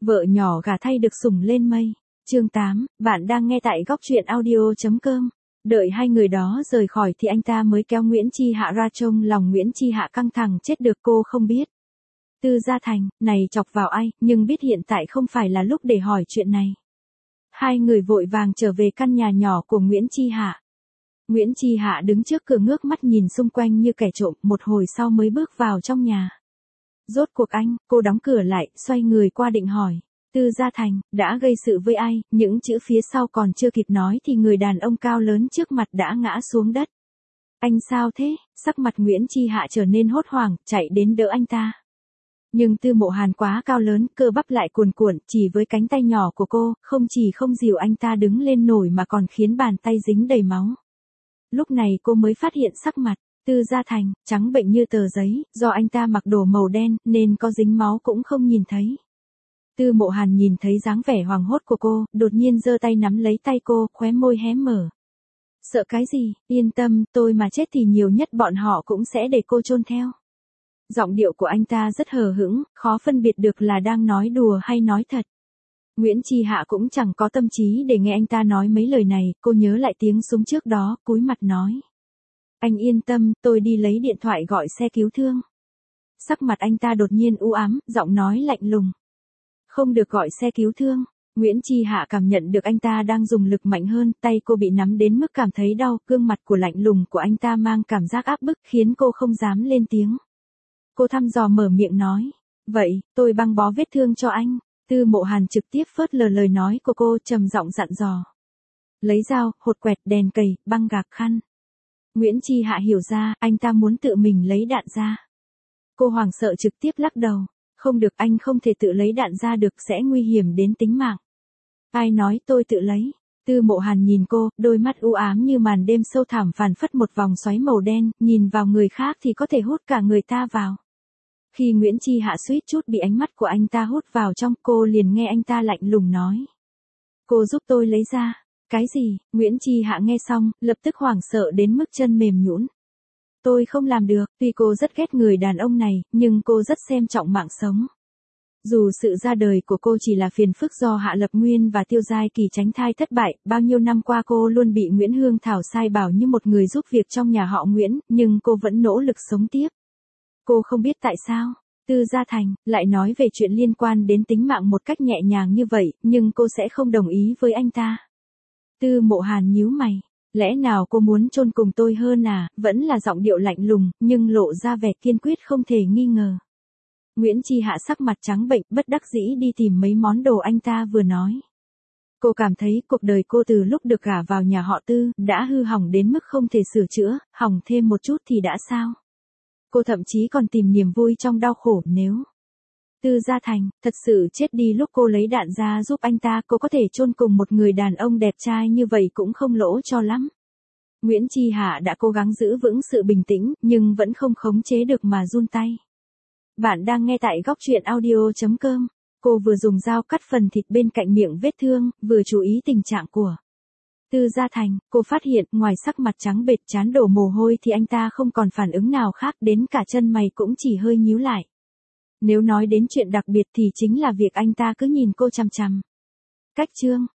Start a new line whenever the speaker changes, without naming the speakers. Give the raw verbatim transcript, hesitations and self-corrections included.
Vợ nhỏ gả thay được sủng lên mây. Chương tám, bạn đang nghe tại góc truyện audio.com. Đợi hai người đó rời khỏi thì anh ta mới kéo Nguyễn Chi Hạ ra, trông lòng Nguyễn Chi Hạ căng thẳng chết được. Cô không biết Tư Gia Thành này chọc vào ai, nhưng biết hiện tại không phải là lúc để hỏi chuyện này. Hai người vội vàng trở về căn nhà nhỏ của Nguyễn Chi Hạ. Nguyễn Chi Hạ đứng trước cửa ngước mắt nhìn xung quanh như kẻ trộm, một hồi sau mới bước vào trong nhà. Rốt cuộc anh, cô đóng cửa lại, xoay người qua định hỏi. Tư Gia Thành, đã gây sự với ai? Những chữ phía sau còn chưa kịp nói thì người đàn ông cao lớn trước mặt đã ngã xuống đất. Anh sao thế? Sắc mặt Nguyễn Chi Hạ trở nên hốt hoảng, chạy đến đỡ anh ta. Nhưng Tư Mộ Hàn quá cao lớn, cơ bắp lại cuồn cuộn, chỉ với cánh tay nhỏ của cô, không chỉ không dìu anh ta đứng lên nổi mà còn khiến bàn tay dính đầy máu. Lúc này cô mới phát hiện sắc mặt Tư Gia Thành trắng bệnh như tờ giấy, do anh ta mặc đồ màu đen nên có dính máu cũng không nhìn thấy. Tư Mộ Hàn nhìn thấy dáng vẻ hoảng hốt của cô, đột nhiên giơ tay nắm lấy tay cô, khóe môi hé mở. Sợ cái gì? Yên tâm, tôi mà chết thì nhiều nhất bọn họ cũng sẽ để cô chôn theo. Giọng điệu của anh ta rất hờ hững, khó phân biệt được là đang nói đùa hay nói thật. Nguyễn Chi Hạ cũng chẳng có tâm trí để nghe anh ta nói mấy lời này, cô nhớ lại tiếng súng trước đó, cúi mặt nói. Anh yên tâm, tôi đi lấy điện thoại gọi xe cứu thương. Sắc mặt anh ta đột nhiên u ám, giọng nói lạnh lùng. Không được gọi xe cứu thương. Nguyễn Chi Hạ cảm nhận được anh ta đang dùng lực mạnh hơn, tay cô bị nắm đến mức cảm thấy đau, gương mặt của lạnh lùng của anh ta mang cảm giác áp bức khiến cô không dám lên tiếng. Cô thăm dò mở miệng nói. Vậy, tôi băng bó vết thương cho anh. Tư Mộ Hàn trực tiếp phớt lờ lời nói của cô, trầm giọng dặn dò. Lấy dao, hột quẹt, đèn cầy, băng gạc, khăn. Nguyễn Chi Hạ hiểu ra, anh ta muốn tự mình lấy đạn ra. Cô hoảng sợ trực tiếp lắc đầu. Không được, anh không thể tự lấy đạn ra được, sẽ nguy hiểm đến tính mạng. Ai nói tôi tự lấy? Tư Mộ Hàn nhìn cô, đôi mắt u ám như màn đêm sâu thẳm phản phất một vòng xoáy màu đen, nhìn vào người khác thì có thể hút cả người ta vào. Khi Nguyễn Chi Hạ suýt chút bị ánh mắt của anh ta hút vào trong, cô liền nghe anh ta lạnh lùng nói. Cô giúp tôi lấy ra. Cái gì? Nguyễn Chi Hạ nghe xong, lập tức hoảng sợ đến mức chân mềm nhũn. Tôi không làm được, tuy cô rất ghét người đàn ông này, nhưng cô rất xem trọng mạng sống. Dù sự ra đời của cô chỉ là phiền phức do Hạ Lập Nguyên và Tiêu Giai Kỳ tránh thai thất bại, bao nhiêu năm qua cô luôn bị Nguyễn Hương Thảo sai bảo như một người giúp việc trong nhà họ Nguyễn, nhưng cô vẫn nỗ lực sống tiếp. Cô không biết tại sao, Tư Gia Thành lại nói về chuyện liên quan đến tính mạng một cách nhẹ nhàng như vậy, nhưng cô sẽ không đồng ý với anh ta. Tư Mộ Hàn nhíu mày. Lẽ nào cô muốn chôn cùng tôi hơn à? Vẫn là giọng điệu lạnh lùng, nhưng lộ ra vẻ kiên quyết không thể nghi ngờ. Nguyễn Chi Hạ sắc mặt trắng bệch, bất đắc dĩ đi tìm mấy món đồ anh ta vừa nói. Cô cảm thấy cuộc đời cô từ lúc được gả vào nhà họ Tư, đã hư hỏng đến mức không thể sửa chữa, hỏng thêm một chút thì đã sao? Cô thậm chí còn tìm niềm vui trong đau khổ. Nếu Tư Gia Thành thật sự chết đi lúc cô lấy đạn ra giúp anh ta, cô có thể chôn cùng một người đàn ông đẹp trai như vậy cũng không lỗ cho lắm. Nguyễn Chi Hạ đã cố gắng giữ vững sự bình tĩnh, nhưng vẫn không khống chế được mà run tay. Bạn đang nghe tại góc truyện audio.com. Cô vừa dùng dao cắt phần thịt bên cạnh miệng vết thương, vừa chú ý tình trạng của Tư Gia Thành. Cô phát hiện, ngoài sắc mặt trắng bệch trán đổ mồ hôi thì anh ta không còn phản ứng nào khác, đến cả chân mày cũng chỉ hơi nhíu lại. Nếu nói đến chuyện đặc biệt thì chính là việc anh ta cứ nhìn cô chằm chằm. Cách chương,